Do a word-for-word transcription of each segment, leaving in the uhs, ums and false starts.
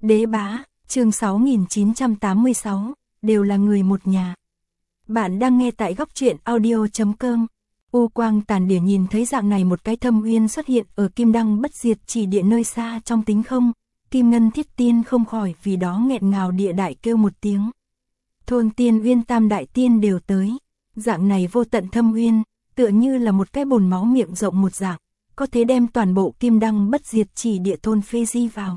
Đế bá, chương sáu nghìn chín trăm tám mươi sáu, đều là người một nhà. Bạn đang nghe tại góc truyện audio chấm com. U quang tàn đỉa nhìn thấy dạng này một cái thâm uyên xuất hiện ở kim đăng bất diệt chỉ địa nơi xa trong tính không, Kim Ngân Thiết Tiên không khỏi vì đó nghẹn ngào địa đại kêu một tiếng. Thôn Tiên Uyên tam đại tiên đều tới, dạng này vô tận thâm uyên, tựa như là một cái bồn máu miệng rộng một dạng, có thể đem toàn bộ kim đăng bất diệt chỉ địa thôn phê di vào.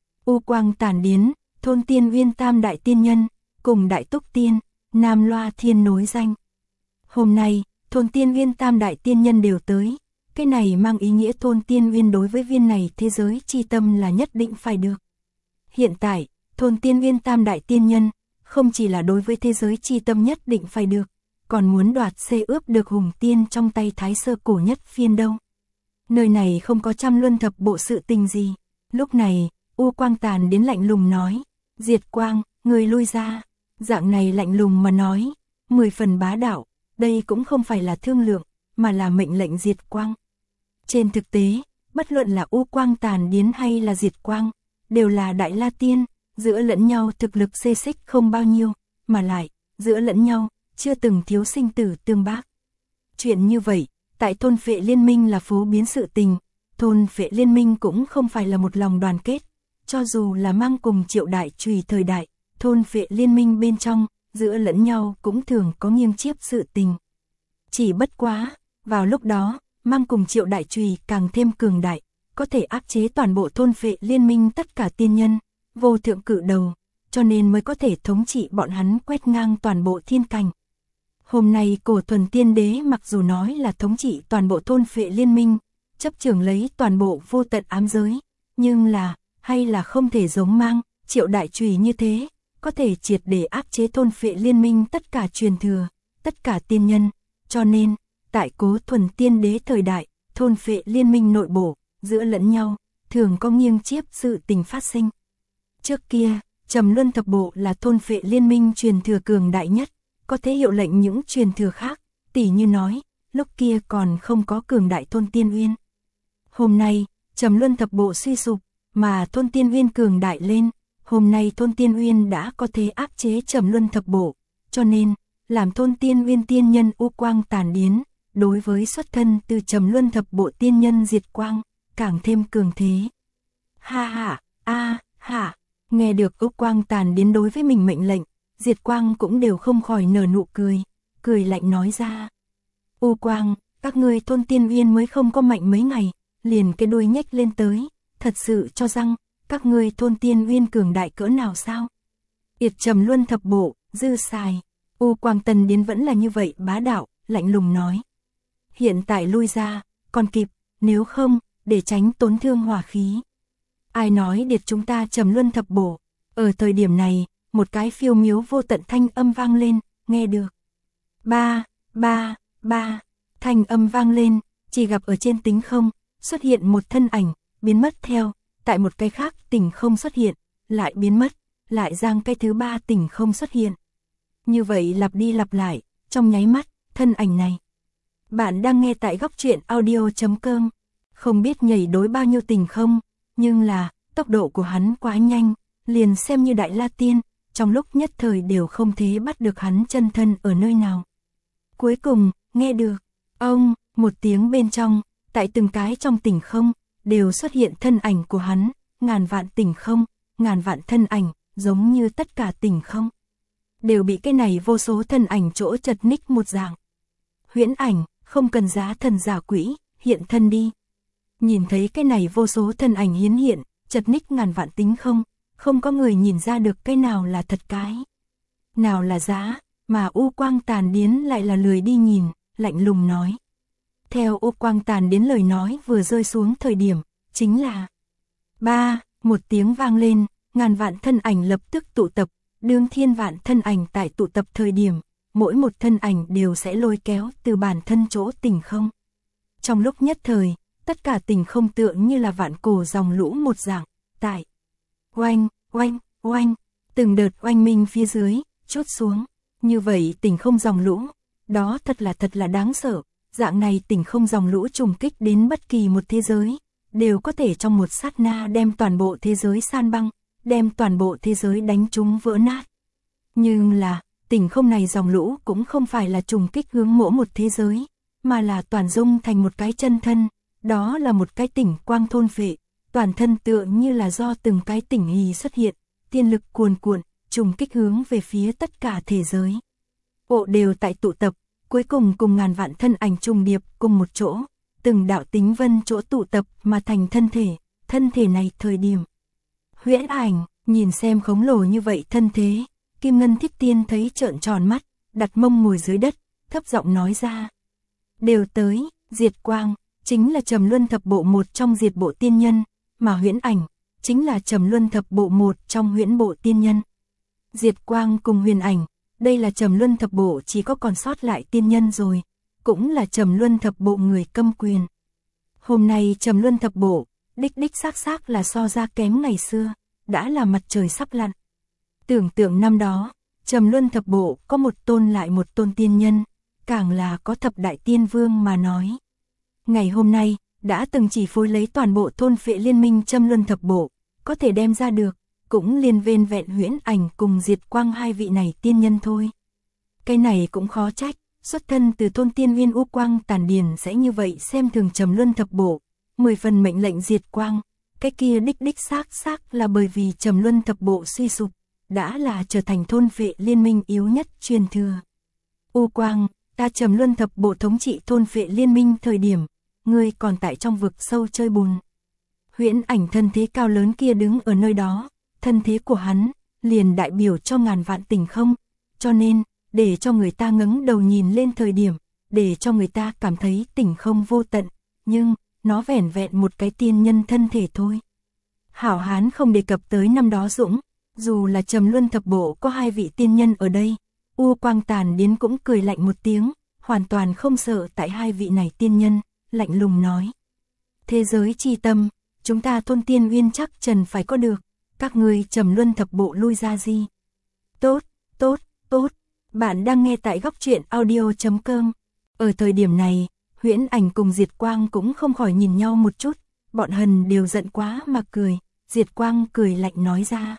U quang tàn điến, thôn Tiên Uyên tam đại tiên nhân, cùng đại túc tiên, Nam Loa Thiên nối danh. Hôm nay, thôn Tiên Uyên tam đại tiên nhân đều tới, cái này mang ý nghĩa thôn Tiên Uyên đối với viên này thế giới chi tâm là nhất định phải được. Hiện tại, thôn Tiên Uyên tam đại tiên nhân, không chỉ là đối với thế giới chi tâm nhất định phải được, còn muốn đoạt xê ướp được hùng tiên trong tay thái sơ cổ nhất phiên đâu. Nơi này không có trăm luân thập bộ sự tình gì. Lúc này, U quang tàn đến lạnh lùng nói, Diệt Quang, người lui ra. Dạng này lạnh lùng mà nói, mười phần bá đạo, đây cũng không phải là thương lượng, mà là mệnh lệnh Diệt Quang. Trên thực tế, bất luận là U quang tàn điến hay là Diệt Quang, đều là đại la tiên, giữa lẫn nhau thực lực xê xích không bao nhiêu, mà lại, giữa lẫn nhau, chưa từng thiếu sinh tử tương bác. Chuyện như vậy, tại thôn Phệ Liên Minh là phổ biến sự tình, thôn Phệ Liên Minh cũng không phải là một lòng đoàn kết, cho dù là mang cùng Triệu Đại Chùy thời đại, thôn Phệ Liên Minh bên trong, giữa lẫn nhau cũng thường có nghiêng chiếp sự tình. Chỉ bất quá, vào lúc đó, mang cùng Triệu Đại Chùy càng thêm cường đại, có thể áp chế toàn bộ thôn Phệ Liên Minh tất cả tiên nhân, vô thượng cử đầu, cho nên mới có thể thống trị bọn hắn quét ngang toàn bộ thiên cảnh. Hôm nay Cổ Thuần Tiên Đế mặc dù nói là thống trị toàn bộ thôn Phệ Liên Minh, chấp trưởng lấy toàn bộ vô tận ám giới, nhưng là, hay là không thể giống mang, Triệu Đại Chùy như thế, có thể triệt để áp chế thôn Phệ Liên Minh tất cả truyền thừa, tất cả tiên nhân, cho nên, tại Cố Thuần Tiên Đế thời đại, thôn Phệ Liên Minh nội bộ, giữa lẫn nhau, thường có nghiêng chiếp sự tình phát sinh. Trước kia, Trầm Luân Thập Bộ là thôn Phệ Liên Minh truyền thừa cường đại nhất, có thể hiệu lệnh những truyền thừa khác, tỉ như nói, lúc kia còn không có cường đại thôn Tiên Uyên. Hôm nay, Trầm Luân Thập Bộ suy sụp, mà thôn Tiên Uyên cường đại lên, hôm nay thôn Tiên Uyên đã có thể áp chế Trầm Luân Thập Bộ, cho nên, làm thôn Tiên Uyên tiên nhân U quang tàn điến, đối với xuất thân từ Trầm Luân Thập Bộ tiên nhân Diệt Quang, càng thêm cường thế. Ha ha, a ha, nghe được U quang tàn điến đối với mình mệnh lệnh, Diệt Quang cũng đều không khỏi nở nụ cười, cười lạnh nói ra. U quang, các ngươi thôn Tiên Uyên mới không có mạnh mấy ngày, liền cái đuôi nhếch lên tới, thật sự cho rằng, các ngươi thôn Tiên Uyên cường đại cỡ nào sao? Yệt Trầm Luân Thập Bộ, dư xài, U quang tần điến vẫn là như vậy bá đạo, lạnh lùng nói. Hiện tại lui ra, còn kịp, nếu không, để tránh tốn thương hỏa khí. Ai nói điệt chúng ta Trầm Luân Thập Bộ, ở thời điểm này, một cái phiêu miếu vô tận thanh âm vang lên, nghe được. Ba, ba, ba, thanh âm vang lên, chỉ gặp ở trên tính không, xuất hiện một thân ảnh, biến mất theo, tại một cái khác tỉnh không xuất hiện, lại biến mất, lại giang cái thứ ba tỉnh không xuất hiện. Như vậy lặp đi lặp lại, trong nháy mắt, thân ảnh này. Bạn đang nghe tại góc truyện audio chấm com, không biết nhảy đối bao nhiêu tỉnh không, nhưng là, tốc độ của hắn quá nhanh, liền xem như Đại La Tiên, trong lúc nhất thời đều không thể bắt được hắn chân thân ở nơi nào. Cuối cùng, nghe được, ông, một tiếng bên trong, tại từng cái trong tỉnh không, đều xuất hiện thân ảnh của hắn, ngàn vạn tỉnh không, ngàn vạn thân ảnh, giống như tất cả tỉnh không. Đều bị cái này vô số thân ảnh chỗ chật ních một dạng. Huyễn ảnh, không cần giá thần giả quỷ, hiện thân đi. Nhìn thấy cái này vô số thân ảnh hiến hiện, chật ních ngàn vạn tính không, không có người nhìn ra được cái nào là thật cái. Nào là giá, mà U quang tàn điến lại là lười đi nhìn, lạnh lùng nói. Theo U quang tàn điến lời nói vừa rơi xuống thời điểm, chính là ba, một tiếng vang lên, ngàn vạn thân ảnh lập tức tụ tập, đương thiên vạn thân ảnh tại tụ tập thời điểm, mỗi một thân ảnh đều sẽ lôi kéo từ bản thân chỗ tỉnh không. Trong lúc nhất thời, tất cả tỉnh không tựa như là vạn cổ dòng lũ một dạng, tại oanh, oanh, oanh, từng đợt oanh minh phía dưới, chốt xuống, như vậy tỉnh không dòng lũ, đó thật là thật là đáng sợ, dạng này tỉnh không dòng lũ trùng kích đến bất kỳ một thế giới, đều có thể trong một sát na đem toàn bộ thế giới san băng, đem toàn bộ thế giới đánh trúng vỡ nát. Nhưng là, tỉnh không này dòng lũ cũng không phải là trùng kích hướng mỗi một thế giới, mà là toàn dung thành một cái chân thân, đó là một cái tỉnh quang thôn phệ, toàn thân tựa như là do từng cái tỉnh hì xuất hiện, tiên lực cuồn cuộn, trùng kích hướng về phía tất cả thế giới. Bộ đều tại tụ tập, cuối cùng cùng ngàn vạn thân ảnh trùng điệp cùng một chỗ, từng đạo tính vân chỗ tụ tập mà thành thân thể, thân thể này thời điểm. Huyễn Ảnh, nhìn xem khổng lồ như vậy thân thế, Kim Ngân Thiết Tiên thấy trợn tròn mắt, đặt mông ngồi dưới đất, thấp giọng nói ra. Đều tới, Diệt Quang, chính là Trầm Luân Thập Bộ một trong Diệt Bộ Tiên Nhân, mà Huyễn Ảnh, chính là Trầm Luân Thập Bộ một trong Huyễn Bộ Tiên Nhân. Diệt Quang cùng Huyền Ảnh, đây là Trầm Luân Thập Bộ chỉ có còn sót lại tiên nhân rồi, cũng là Trầm Luân Thập Bộ người câm quyền. Hôm nay Trầm Luân Thập Bộ, đích đích xác xác là so ra kém ngày xưa, đã là mặt trời sắp lặn. Tưởng tượng năm đó, Trầm Luân Thập Bộ có một tôn lại một tôn tiên nhân, càng là có thập đại tiên vương mà nói. Ngày hôm nay, đã từng chỉ phối lấy toàn bộ thôn phệ liên minh Trầm Luân Thập Bộ, có thể đem ra được, cũng liên vên vẹn Huyễn Ảnh cùng Diệt Quang hai vị này tiên nhân thôi. Cái này cũng khó trách, xuất thân từ thôn tiên Nguyên U Quang Tàn Điền sẽ như vậy xem thường Trầm Luân Thập Bộ, mười phần mệnh lệnh Diệt Quang, cái kia đích đích xác xác là bởi vì Trầm Luân Thập Bộ suy sụp, đã là trở thành thôn phệ liên minh yếu nhất truyền thừa. U Quang, ta Trầm Luân Thập Bộ thống trị thôn phệ liên minh thời điểm, ngươi còn tại trong vực sâu chơi bùn. Huyễn Ảnh thân thế cao lớn kia đứng ở nơi đó, thân thế của hắn, liền đại biểu cho ngàn vạn tình không, cho nên, để cho người ta ngẩng đầu nhìn lên thời điểm, để cho người ta cảm thấy tình không vô tận, nhưng, nó vẻn vẹn một cái tiên nhân thân thể thôi. Hảo hán không đề cập tới năm đó Dũng, dù là Trầm Luân Thập Bộ có hai vị tiên nhân ở đây, U Quang Tàn Điến cũng cười lạnh một tiếng, hoàn toàn không sợ tại hai vị này tiên nhân, lạnh lùng nói. Thế giới chi tâm, chúng ta thôn tiên uyên chắc trần phải có được, các ngươi Trầm Luân Thập Bộ lui ra gì. Tốt, tốt, tốt, bạn đang nghe tại góc truyện audio chấm com. Ở thời điểm này, Huyễn Ảnh cùng Diệt Quang cũng không khỏi nhìn nhau một chút, bọn hần đều giận quá mà cười, Diệt Quang cười lạnh nói ra.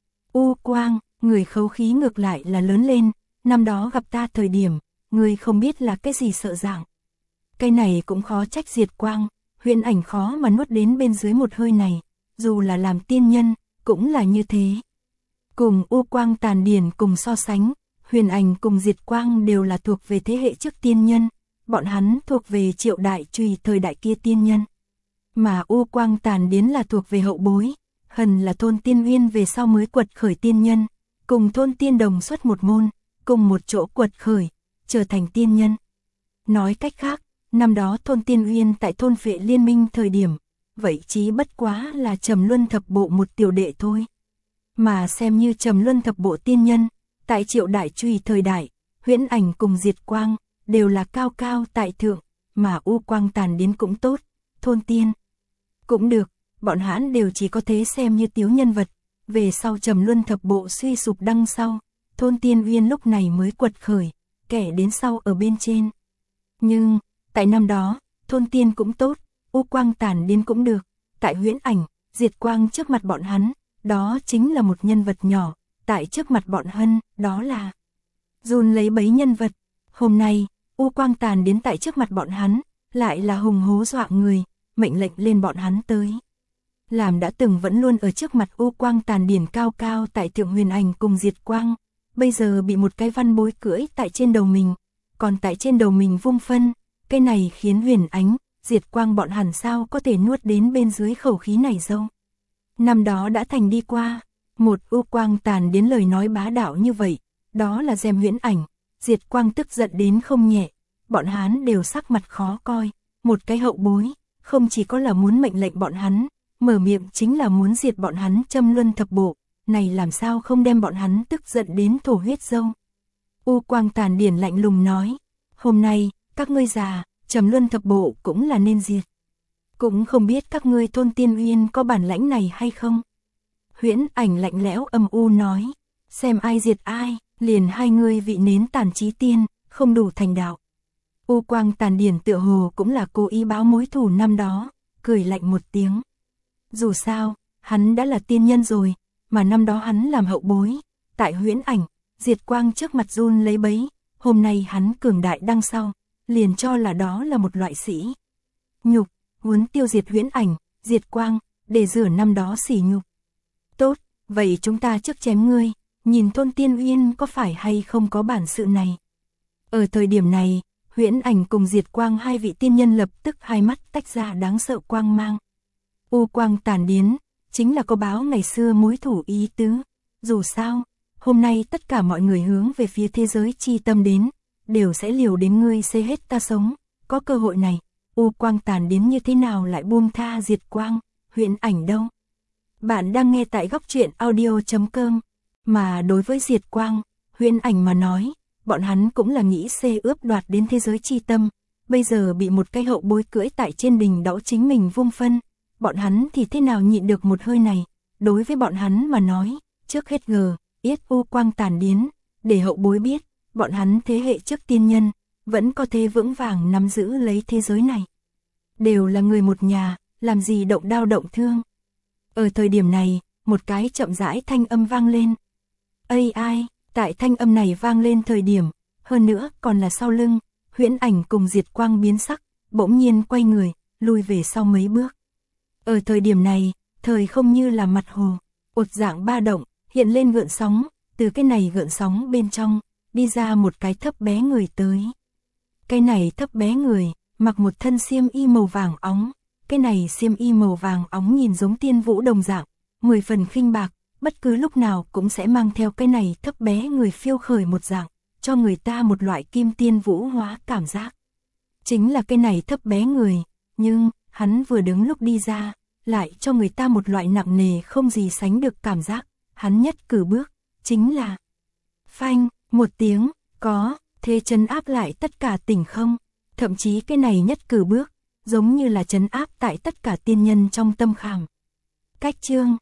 U Quang, người khấu khí ngược lại là lớn lên, năm đó gặp ta thời điểm, người không biết là cái gì sợ dạng. Cái này cũng khó trách Diệt Quang, Huyễn Ảnh khó mà nuốt đến bên dưới một hơi này, dù là làm tiên nhân, cũng là như thế. Cùng U Quang Tàn Điền cùng so sánh, Huyền Ảnh cùng Diệt Quang đều là thuộc về thế hệ trước tiên nhân, bọn hắn thuộc về Triệu Đại Trùy thời đại kia tiên nhân. Mà U Quang Tàn Điến là thuộc về hậu bối, hần là thôn tiên uyên về sau mới quật khởi tiên nhân, cùng thôn tiên đồng xuất một môn, cùng một chỗ quật khởi, trở thành tiên nhân. Nói cách khác, năm đó thôn tiên uyên tại thôn phệ liên minh thời điểm, vậy chí bất quá là Trầm Luân Thập Bộ một tiểu đệ thôi. Mà xem như Trầm Luân Thập Bộ tiên nhân, tại Triệu Đại Trùy thời đại, Huyễn Ảnh cùng Diệt Quang, đều là cao cao tại thượng, mà U Quang Tàn Điến cũng tốt, thôn tiên cũng được, bọn hãn đều chỉ có thế xem như tiếu nhân vật, về sau Trầm Luân Thập Bộ suy sụp đằng sau, thôn tiên uyên lúc này mới quật khởi, kẻ đến sau ở bên trên. Nhưng, tại năm đó, thôn tiên cũng tốt, U Quang Tàn Điến cũng được, tại Huyễn Ảnh, Diệt Quang trước mặt bọn hắn, đó chính là một nhân vật nhỏ, tại trước mặt bọn hân, đó là run lấy bấy nhân vật. Hôm nay, U Quang Tàn Điến tại trước mặt bọn hắn, lại là hùng hố dọa người, mệnh lệnh lên bọn hắn tới. Làm đã từng vẫn luôn ở trước mặt U Quang Tàn Điền cao cao tại thượng Huyền Ảnh cùng Diệt Quang, bây giờ bị một cái văn bối cưỡi tại trên đầu mình, còn tại trên đầu mình vung phân, cái này khiến Huyền Ánh, Diệt Quang bọn hẳn sao có thể nuốt đến bên dưới khẩu khí này dâu. Năm đó đã thành đi qua, một U Quang Tàn Điến lời nói bá đạo như vậy, đó là dèm Huyễn Ảnh, Diệt Quang tức giận đến không nhẹ, bọn hắn đều sắc mặt khó coi, một cái hậu bối, không chỉ có là muốn mệnh lệnh bọn hắn, mở miệng chính là muốn diệt bọn hắn Trầm Luân Thập Bộ, này làm sao không đem bọn hắn tức giận đến thổ huyết dâu. U Quang Tàn Điển lạnh lùng nói, hôm nay, các ngươi già, Trầm Luân Thập Bộ cũng là nên diệt. Cũng không biết các ngươi thôn tiên uyên có bản lãnh này hay không. Huyễn Ảnh lạnh lẽo âm u nói, xem ai diệt ai, liền hai ngươi vị nến tàn trí tiên, không đủ thành đạo. U Quang Tàn Điển tựa hồ cũng là cố ý báo mối thù năm đó, cười lạnh một tiếng. Dù sao, hắn đã là tiên nhân rồi, mà năm đó hắn làm hậu bối, tại Huyễn Ảnh, Diệt Quang trước mặt run lấy bấy, hôm nay hắn cường đại đằng sau, liền cho là đó là một loại sĩ nhục, muốn tiêu diệt Huyễn Ảnh, Diệt Quang, để rửa năm đó sỉ nhục. Tốt, vậy chúng ta trước chém ngươi, nhìn Thôn Tiên Uyên có phải hay không có bản sự này. Ở thời điểm này, Huyễn Ảnh cùng Diệt Quang hai vị tiên nhân lập tức hai mắt tách ra đáng sợ quang mang. U quang tàn điến, chính là có báo ngày xưa mối thủ ý tứ. Dù sao, hôm nay tất cả mọi người hướng về phía thế giới chi tâm đến, đều sẽ liều đến ngươi xê hết ta sống. Có cơ hội này, U quang tàn điến như thế nào lại buông tha Diệt Quang, Huyễn Ảnh đâu. Bạn đang nghe tại góc truyện audio chấm com. Mà đối với Diệt Quang, Huyễn Ảnh mà nói, bọn hắn cũng là nghĩ xê ướp đoạt đến thế giới chi tâm, bây giờ bị một cái hậu bối cưỡi tại trên đỉnh đẫu chính mình vung phân, bọn hắn thì thế nào nhịn được một hơi này, đối với bọn hắn mà nói, trước hết gờ, yết U quang tàn điến, để hậu bối biết, bọn hắn thế hệ trước tiên nhân, vẫn có thể vững vàng nắm giữ lấy thế giới này. Đều là người một nhà, làm gì động đao động thương. Ở thời điểm này, một cái chậm rãi thanh âm vang lên. Ây ai, tại thanh âm này vang lên thời điểm, hơn nữa còn là sau lưng, Huyễn Ảnh cùng Diệt Quang biến sắc, bỗng nhiên quay người, lui về sau mấy bước. Ở thời điểm này, thời không như là mặt hồ, ột dạng ba động, hiện lên gợn sóng, từ cái này gợn sóng bên trong, đi ra một cái thấp bé người tới. Cái này thấp bé người, mặc một thân xiêm y màu vàng óng, cái này xiêm y màu vàng óng nhìn giống tiên vũ đồng dạng, mười phần khinh bạc, bất cứ lúc nào cũng sẽ mang theo cái này thấp bé người phiêu khởi một dạng, cho người ta một loại kim tiên vũ hóa cảm giác. Chính là cái này thấp bé người, nhưng, hắn vừa đứng lúc đi ra, lại cho người ta một loại nặng nề không gì sánh được cảm giác, hắn nhất cử bước, chính là phanh, một tiếng, có, thế trấn áp lại tất cả tỉnh không, thậm chí cái này nhất cử bước, giống như là trấn áp tại tất cả tiên nhân trong tâm khảm. Cách chương